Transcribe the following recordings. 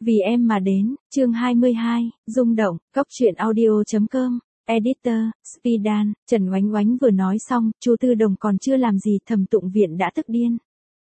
Vì em mà đến, chương 22, rung động, cóc truyện audio.com, editor, Spidan, Trần Oánh Oánh vừa nói xong, Chu Tư Đồng còn chưa làm gì Thẩm Tụng Viện đã tức điên.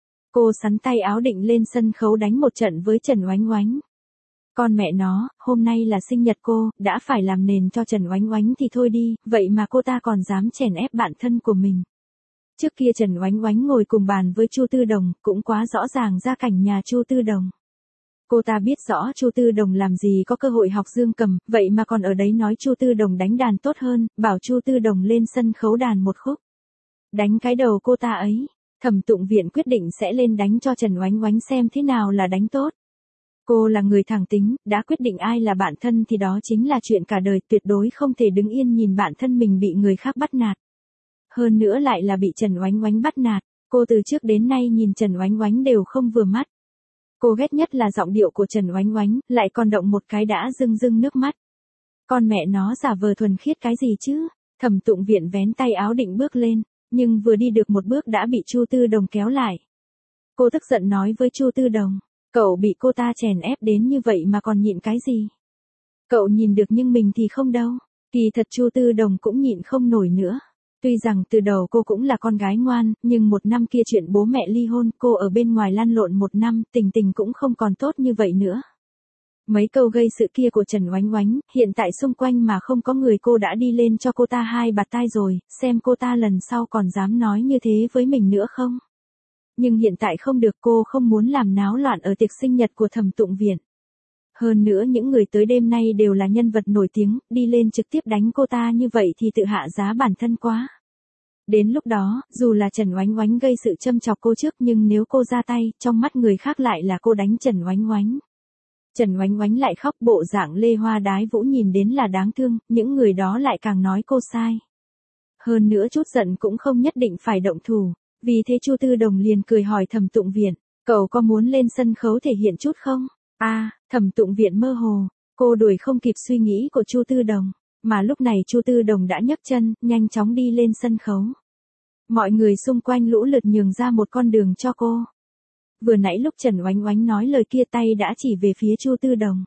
Cô sắn tay áo định lên sân khấu đánh một trận với Trần Oánh Oánh. Con mẹ nó, hôm nay là sinh nhật cô, đã phải làm nền cho Trần Oánh Oánh thì thôi đi, vậy mà cô ta còn dám chèn ép bạn thân của mình. Trước kia Trần Oánh Oánh ngồi cùng bàn với Chu Tư Đồng, cũng quá rõ ràng ra cảnh nhà Chu Tư Đồng. Cô ta biết rõ Chu Tư Đồng làm gì có cơ hội học dương cầm, vậy mà còn ở đấy nói Chu Tư Đồng đánh đàn tốt hơn, bảo Chu Tư Đồng lên sân khấu đàn một khúc. Đánh cái đầu cô ta ấy, Thẩm Tụng Viện quyết định sẽ lên đánh cho Trần Oánh Oánh xem thế nào là đánh tốt. Cô là người thẳng tính, đã quyết định ai là bạn thân thì đó chính là chuyện cả đời, tuyệt đối không thể đứng yên nhìn bạn thân mình bị người khác bắt nạt. Hơn nữa lại là bị Trần Oánh Oánh bắt nạt, cô từ trước đến nay nhìn Trần Oánh Oánh đều không vừa mắt. Cô ghét nhất là giọng điệu của Trần Oánh Oánh, lại còn động một cái đã rưng rưng nước mắt. Con mẹ nó giả vờ thuần khiết cái gì chứ? Thẩm Tụng Viện vén tay áo định bước lên, nhưng vừa đi được một bước đã bị Chu Tư Đồng kéo lại. Cô tức giận nói với Chu Tư Đồng, cậu bị cô ta chèn ép đến như vậy mà còn nhịn cái gì? Cậu nhìn được nhưng mình thì không đâu. Kỳ thật Chu Tư Đồng cũng nhịn không nổi nữa. Tuy rằng từ đầu cô cũng là con gái ngoan, nhưng một năm kia chuyện bố mẹ ly hôn, cô ở bên ngoài lăn lộn một năm, tình tình cũng không còn tốt như vậy nữa. Mấy câu gây sự kia của Trần Oánh Oánh, hiện tại xung quanh mà không có người cô đã đi lên cho cô ta hai bạt tai rồi, xem cô ta lần sau còn dám nói như thế với mình nữa không. Nhưng hiện tại không được, cô không muốn làm náo loạn ở tiệc sinh nhật của Thẩm Tụng Viện. Hơn nữa những người tới đêm nay đều là nhân vật nổi tiếng, đi lên trực tiếp đánh cô ta như vậy thì tự hạ giá bản thân quá. Đến lúc đó, dù là Trần Oánh Oánh gây sự châm chọc cô trước nhưng nếu cô ra tay, trong mắt người khác lại là cô đánh Trần Oánh Oánh. Trần Oánh Oánh lại khóc, bộ dạng lê hoa đái vũ nhìn đến là đáng thương, những người đó lại càng nói cô sai. Hơn nữa chút giận cũng không nhất định phải động thủ, vì thế Chu Tư Đồng liền cười hỏi Thẩm Tụng Viện, cậu có muốn lên sân khấu thể hiện chút không? Thẩm Tụng Viện mơ hồ, cô đuổi không kịp suy nghĩ của Chu Tư Đồng, mà lúc này Chu Tư Đồng đã nhấc chân, nhanh chóng đi lên sân khấu. Mọi người xung quanh lũ lượt nhường ra một con đường cho cô. Vừa nãy lúc Trần Oánh Oánh nói lời kia tay đã chỉ về phía Chu Tư Đồng.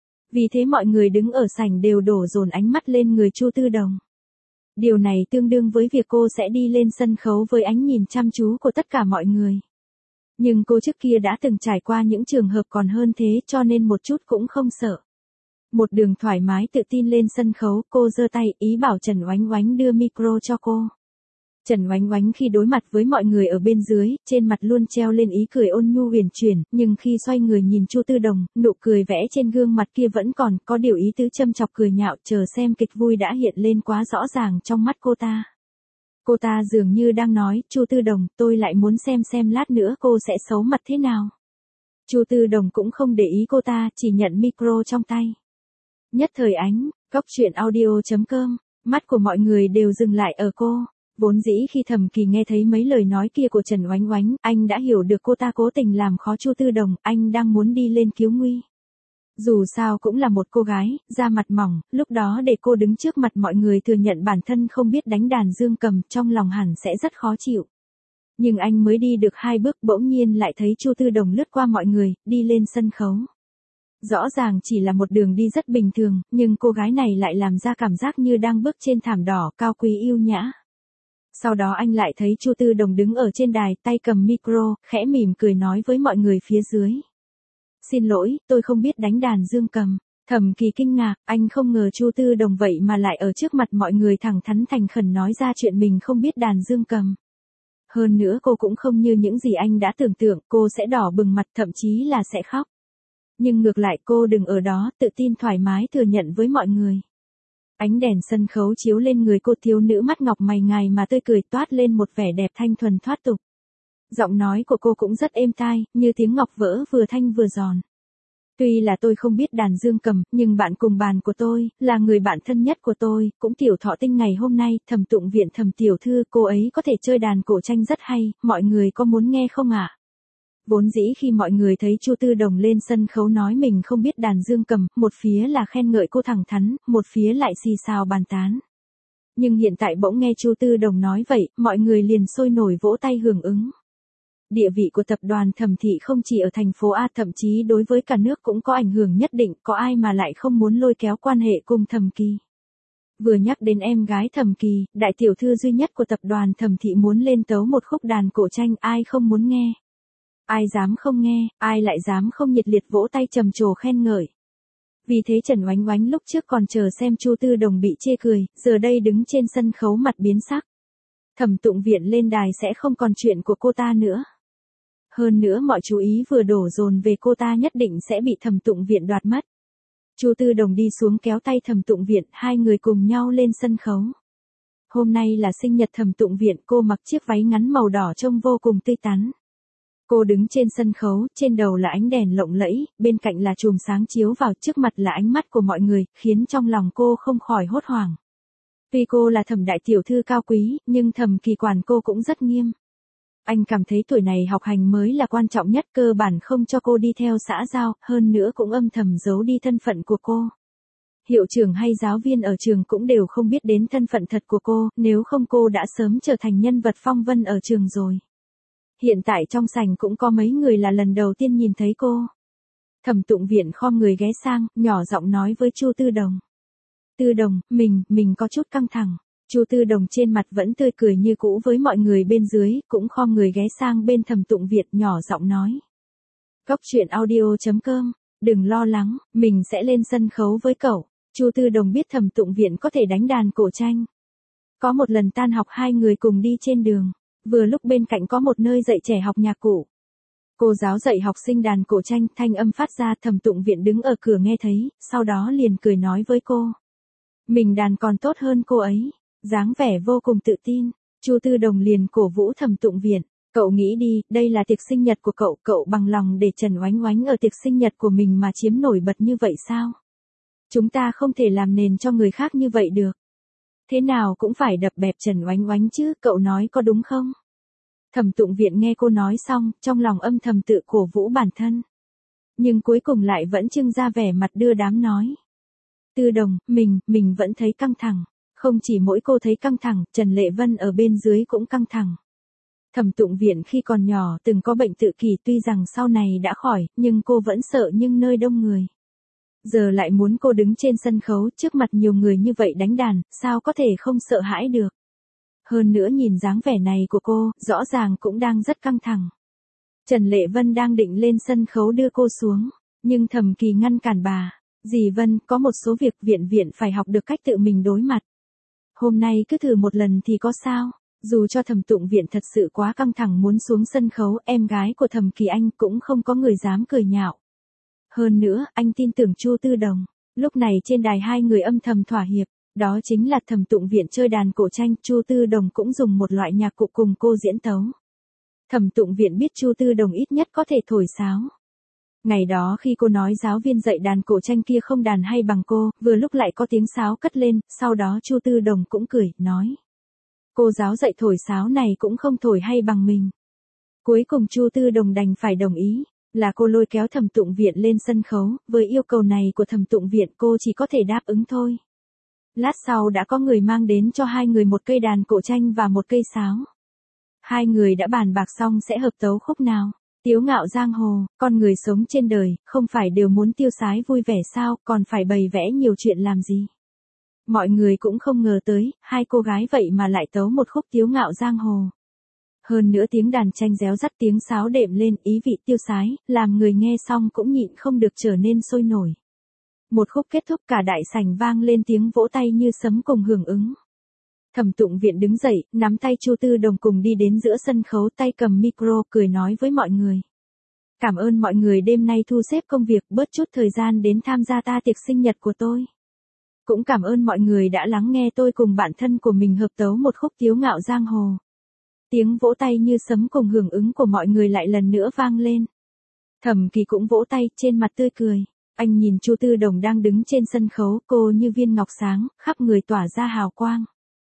Vì thế mọi người đứng ở sảnh đều đổ dồn ánh mắt lên người Chu Tư Đồng. Điều này tương đương với việc cô sẽ đi lên sân khấu với ánh nhìn chăm chú của tất cả mọi người. Nhưng cô trước kia đã từng trải qua những trường hợp còn hơn thế cho nên một chút cũng không sợ. Một đường thoải mái tự tin lên sân khấu, cô giơ tay ý bảo Trần Oánh Oánh đưa micro cho cô. Trần Oánh Oánh khi đối mặt với mọi người ở bên dưới, trên mặt luôn treo lên ý cười ôn nhu huyền chuyển, nhưng khi xoay người nhìn Chu Tư Đồng, nụ cười vẽ trên gương mặt kia vẫn còn có điều ý tứ châm chọc cười nhạo, chờ xem kịch vui đã hiện lên quá rõ ràng trong mắt cô ta. Cô ta dường như đang nói, Chu Tư Đồng, tôi lại muốn xem lát nữa cô sẽ xấu mặt thế nào. Chu Tư Đồng cũng không để ý cô ta, chỉ nhận micro trong tay. Nhất thời ánh, cóc truyện audio.com, mắt của mọi người đều dừng lại ở cô. Vốn dĩ khi Thẩm Kỳ nghe thấy mấy lời nói kia của Trần Oánh Oánh, anh đã hiểu được cô ta cố tình làm khó Chu Tư Đồng, anh đang muốn đi lên cứu nguy. Dù sao cũng là một cô gái, da mặt mỏng, lúc đó để cô đứng trước mặt mọi người thừa nhận bản thân không biết đánh đàn dương cầm, trong lòng hẳn sẽ rất khó chịu. Nhưng anh mới đi được 2 bước bỗng nhiên lại thấy Chu Tư Đồng lướt qua mọi người, đi lên sân khấu. Rõ ràng chỉ là một đường đi rất bình thường, nhưng cô gái này lại làm ra cảm giác như đang bước trên thảm đỏ, cao quý yêu nhã. Sau đó anh lại thấy Chu Tư Đồng đứng ở trên đài, tay cầm micro, khẽ mỉm cười nói với mọi người phía dưới. Xin lỗi, tôi không biết đánh đàn dương cầm. Thẩm Kỳ kinh ngạc, anh không ngờ Chu Tư Đồng vậy mà lại ở trước mặt mọi người thẳng thắn thành khẩn nói ra chuyện mình không biết đàn dương cầm. Hơn nữa cô cũng không như những gì anh đã tưởng tượng, cô sẽ đỏ bừng mặt thậm chí là sẽ khóc. Nhưng ngược lại cô đừng ở đó, tự tin thoải mái thừa nhận với mọi người. Ánh đèn sân khấu chiếu lên người cô thiếu nữ mắt ngọc mày ngài mà tươi cười toát lên một vẻ đẹp thanh thuần thoát tục. Giọng nói của cô cũng rất êm tai, như tiếng ngọc vỡ vừa thanh vừa giòn. Tuy là tôi không biết đàn dương cầm, nhưng bạn cùng bàn của tôi, là người bạn thân nhất của tôi, cũng tiểu thọ tinh ngày hôm nay, Thẩm Tụng Viện Thẩm tiểu thư, cô ấy có thể chơi đàn cổ tranh rất hay, mọi người có muốn nghe không ạ? Vốn dĩ khi mọi người thấy Chu Tư Đồng lên sân khấu nói mình không biết đàn dương cầm, một phía là khen ngợi cô thẳng thắn, một phía lại xì xào bàn tán. Nhưng hiện tại bỗng nghe Chu Tư Đồng nói vậy, mọi người liền sôi nổi vỗ tay hưởng ứng. Địa vị của tập đoàn Thẩm Thị không chỉ ở thành phố A, thậm chí đối với cả nước cũng có ảnh hưởng nhất định, có ai mà lại không muốn lôi kéo quan hệ cùng Thẩm Kỳ. Vừa nhắc đến em gái Thẩm Kỳ, đại tiểu thư duy nhất của tập đoàn Thẩm Thị muốn lên tấu một khúc đàn cổ tranh, ai không muốn nghe. Ai dám không nghe, ai lại dám không nhiệt liệt vỗ tay trầm trồ khen ngợi. Vì thế Trần Oánh Oánh lúc trước còn chờ xem Chu Tư Đồng bị chê cười, giờ đây đứng trên sân khấu mặt biến sắc. Thẩm Tụng Viện lên đài sẽ không còn chuyện của cô ta nữa. Hơn nữa mọi chú ý vừa đổ dồn về cô ta nhất định sẽ bị Thẩm Tụng Viện đoạt mất. Chu Tư Đồng đi xuống kéo tay Thẩm Tụng Viện, hai người cùng nhau lên sân khấu. Hôm nay là sinh nhật Thẩm Tụng Viện, cô mặc chiếc váy ngắn màu đỏ trông vô cùng tươi tắn. Cô đứng trên sân khấu, trên đầu là ánh đèn lộng lẫy, bên cạnh là chùm sáng chiếu vào, trước mặt là ánh mắt của mọi người, khiến trong lòng cô không khỏi hốt hoảng. Tuy cô là Thẩm đại tiểu thư cao quý, nhưng Thẩm Kỳ quản cô cũng rất nghiêm. Anh cảm thấy tuổi này học hành mới là quan trọng nhất, cơ bản không cho cô đi theo xã giao, hơn nữa cũng âm thầm giấu đi thân phận của cô. Hiệu trưởng hay giáo viên ở trường cũng đều không biết đến thân phận thật của cô, nếu không cô đã sớm trở thành nhân vật phong vân ở trường rồi. Hiện tại trong sảnh cũng có mấy người là lần đầu tiên nhìn thấy cô. Thẩm Tụng Viện khom người ghé sang, nhỏ giọng nói với Chu Tư Đồng. Tư Đồng, mình có chút căng thẳng. Chu Tư Đồng trên mặt vẫn tươi cười như cũ với mọi người bên dưới, cũng khom người ghé sang bên Thẩm Tụng Viện nhỏ giọng nói. Cóc truyện audio.com, đừng lo lắng, mình sẽ lên sân khấu với cậu. Chu Tư Đồng biết Thẩm Tụng Viện có thể đánh đàn cổ tranh. Có một lần tan học hai người cùng đi trên đường. Vừa lúc bên cạnh có một nơi dạy trẻ học nhạc cụ. Cô giáo dạy học sinh đàn cổ tranh, thanh âm phát ra, Thẩm Tụng Viện đứng ở cửa nghe thấy, sau đó liền cười nói với cô. Mình đàn còn tốt hơn cô ấy, dáng vẻ vô cùng tự tin. Chu Tư Đồng liền cổ vũ Thẩm Tụng Viện. Cậu nghĩ đi, đây là tiệc sinh nhật của cậu, cậu bằng lòng để Trần Oánh Oánh ở tiệc sinh nhật của mình mà chiếm nổi bật như vậy sao? Chúng ta không thể làm nền cho người khác như vậy được. Thế nào cũng phải đập bẹp Trần Oánh Oánh chứ, cậu nói có đúng không? Thẩm Tụng Viện nghe cô nói xong, trong lòng âm thầm tự cổ vũ bản thân. Nhưng cuối cùng lại vẫn trưng ra vẻ mặt đưa đám nói. Tư Đồng, mình vẫn thấy căng thẳng. Không chỉ mỗi cô thấy căng thẳng, Trần Lệ Vân ở bên dưới cũng căng thẳng. Thẩm Tụng Viện khi còn nhỏ từng có bệnh tự kỷ, tuy rằng sau này đã khỏi, nhưng cô vẫn sợ những nơi đông người. Giờ lại muốn cô đứng trên sân khấu trước mặt nhiều người như vậy đánh đàn, sao có thể không sợ hãi được. Hơn nữa nhìn dáng vẻ này của cô, rõ ràng cũng đang rất căng thẳng. Trần Lệ Vân đang định lên sân khấu đưa cô xuống, nhưng Thẩm Kỳ ngăn cản bà. Dì Vân, có một số việc viện phải học được cách tự mình đối mặt. Hôm nay cứ thử một lần thì có sao. Dù cho Thẩm Tụng Viện thật sự quá căng thẳng muốn xuống sân khấu, em gái của Thẩm Kỳ Anh cũng không có người dám cười nhạo. Hơn nữa, anh tin tưởng Chu Tư Đồng. Lúc này trên đài hai người âm thầm thỏa hiệp, đó chính là Thẩm Tụng Viện chơi đàn cổ tranh, Chu Tư Đồng cũng dùng một loại nhạc cụ cùng cô diễn tấu. Thẩm Tụng Viện biết Chu Tư Đồng ít nhất có thể thổi sáo. Ngày đó khi cô nói giáo viên dạy đàn cổ tranh kia không đàn hay bằng cô, vừa lúc lại có tiếng sáo cất lên, sau đó Chu Tư Đồng cũng cười, nói. Cô giáo dạy thổi sáo này cũng không thổi hay bằng mình. Cuối cùng Chu Tư Đồng đành phải đồng ý, là cô lôi kéo Thẩm Tụng Viện lên sân khấu, với yêu cầu này của Thẩm Tụng Viện cô chỉ có thể đáp ứng thôi. Lát sau đã có người mang đến cho hai người một cây đàn cổ tranh và một cây sáo. Hai người đã bàn bạc xong sẽ hợp tấu khúc nào. Tiếu ngạo giang hồ, con người sống trên đời, không phải đều muốn tiêu sái vui vẻ sao, còn phải bày vẽ nhiều chuyện làm gì. Mọi người cũng không ngờ tới, hai cô gái vậy mà lại tấu một khúc tiếu ngạo giang hồ. Hơn nữa tiếng đàn tranh réo rắt, tiếng sáo đệm lên, ý vị tiêu sái, làm người nghe xong cũng nhịn không được trở nên sôi nổi. Một khúc kết thúc cả đại sảnh vang lên tiếng vỗ tay như sấm cùng hưởng ứng. Thẩm Tụng Viện đứng dậy, nắm tay Chu Tư Đồng cùng đi đến giữa sân khấu, tay cầm micro, cười nói với mọi người. Cảm ơn mọi người đêm nay thu xếp công việc, bớt chút thời gian đến tham gia tiệc sinh nhật của tôi. Cũng cảm ơn mọi người đã lắng nghe tôi cùng bạn thân của mình hợp tấu một khúc tiếu ngạo giang hồ. Tiếng vỗ tay như sấm cùng hưởng ứng của mọi người lại lần nữa vang lên. Thẩm Kỳ cũng vỗ tay, trên mặt tươi cười. Anh nhìn Chu Tư Đồng đang đứng trên sân khấu, cô như viên ngọc sáng, khắp người tỏa ra hào quang.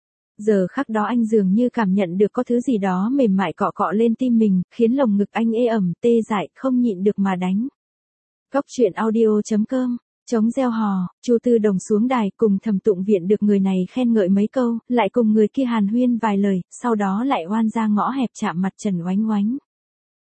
Giờ khắc đó anh dường như cảm nhận được có thứ gì đó mềm mại cọ cọ lên tim mình, khiến lồng ngực anh ê ẩm, tê dại, không nhịn được mà đánh. Cóc truyện audio.com, chống gieo hò, Chu Tư Đồng xuống đài cùng Thẩm Tụng Viện được người này khen ngợi mấy câu, lại cùng người kia hàn huyên vài lời, sau đó lại oan ra ngõ hẹp chạm mặt Trần Oánh Oánh.